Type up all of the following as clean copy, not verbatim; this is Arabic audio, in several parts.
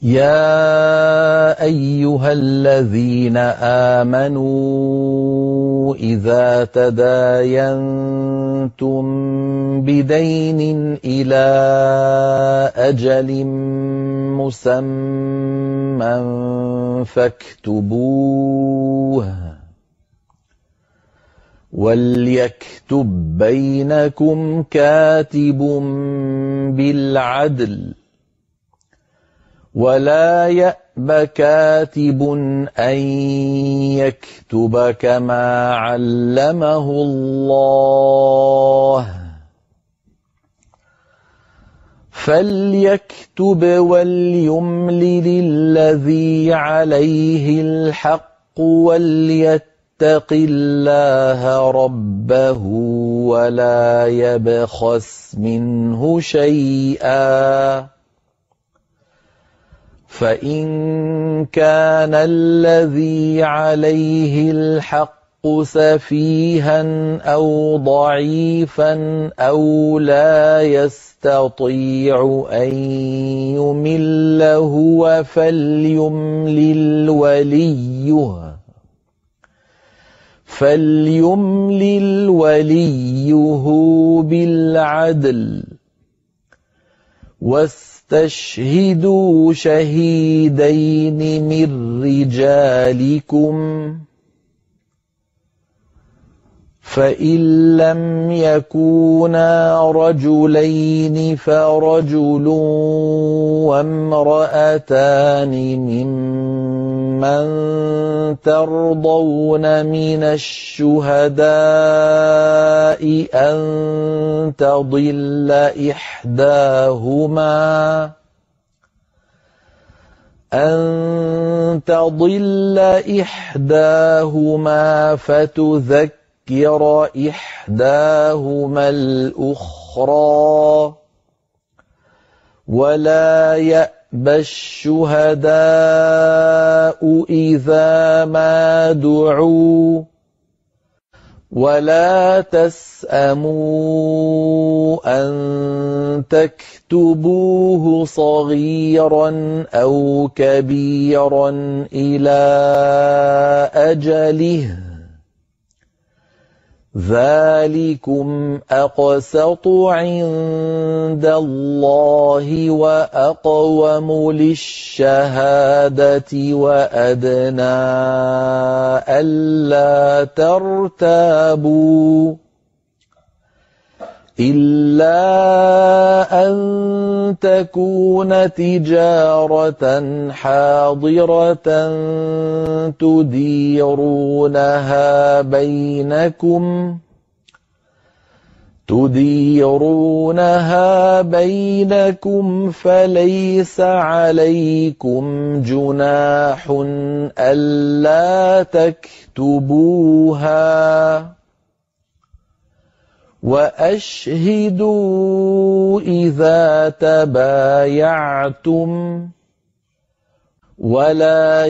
يَا أَيُّهَا الَّذِينَ آمَنُوا إِذَا تَدَايَنتُم بِدَيْنٍ إِلَىٰ أَجَلٍ مُّسَمًّى فَاكْتُبُوهُ ۚ وَلْيَكْتُب بَّيْنَكُمْ كَاتِبٌ بِالْعَدْلِ ۚ وَلَا يَأْبَ كَاتِبٌ أَن يَكْتُبَ كَمَا عَلَّمَهُ اللَّهُ ۚ فَلْيَكْتُبْ وَلْيُمْلِلِ الَّذِي عَلَيْهِ الْحَقُّ وَلْيَتَّقِ اللَّهَ رَبَّهُ وَلَا يَبْخَسْ مِنْهُ شَيْئًا ۖ فَإِن كَانَ الَّذِي عَلَيْهِ الْحَقُّ سَفِيهًا أَوْ ضَعِيفًا أَوْ لَا يَسْتَطِيعُ أَن يُمِلَّ هُوَ فَلْيُمْلِلْ وَلِيُّهُ بِالْعَدْلِ ۚ وَاسْتَشْهِدُوا شَهِيدَيْنِ مِن رِّجَالِكُمْ ۖ فَإِن لَّمْ يَكُونَا رَجُلَيْنِ فَرَجُلٌ وَامْرَأَتَانِ مِمَّن تَرْضَوْنَ مِنَ الشُّهَدَاءِ أَن تَضِلَّ إِحْدَاهُمَا فَتُذَكِّرَ إِحْدَاهُمَا الْأُخْرَىٰ ۚ وَلَا يَأْبَ الشُّهَدَاءُ إِذَا مَا دُعُوا ۚ وَلَا تَسْأَمُوا أَن تَكْتُبُوهُ صَغِيرًا أَوْ كَبِيرًا إِلَىٰ أَجَلِهِ ۚ ذَٰلِكُمْ أَقْسَطُ عِندَ اللَّهِ وَأَقْوَمُ لِلشَّهَادَةِ وَأَدْنَىٰ أَلَّا تَرْتَابُوا ۖ إِلَّا أَن تَكُونَ تِجَارَةً حَاضِرَةً تُدِيرُونَهَا بَيْنَكُمْ فَلَيْسَ عَلَيْكُمْ جُنَاحٌ أَلَّا تَكْتُبُوهَا ۗ وَأَشْهِدُوا إِذَا تَبَايَعْتُمْ ۚ وَلَا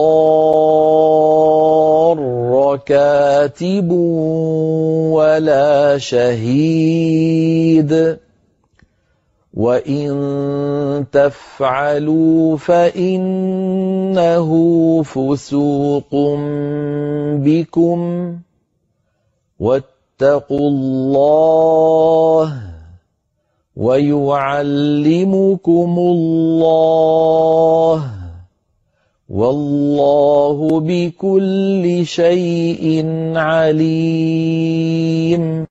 يُضَارَّ كَاتِبٌ وَلَا شَهِيدٌ ۚ وَإِن تَفْعَلُوا فَإِنَّهُ فُسُوقٌ بِكُمْ ۗ وَاتَّقُوا اللَّهَ وَيُعَلِّمُكُمُ اللَّهُ ۗ وَاللَّهُ بِكُلِّ شَيْءٍ عَلِيمٌ.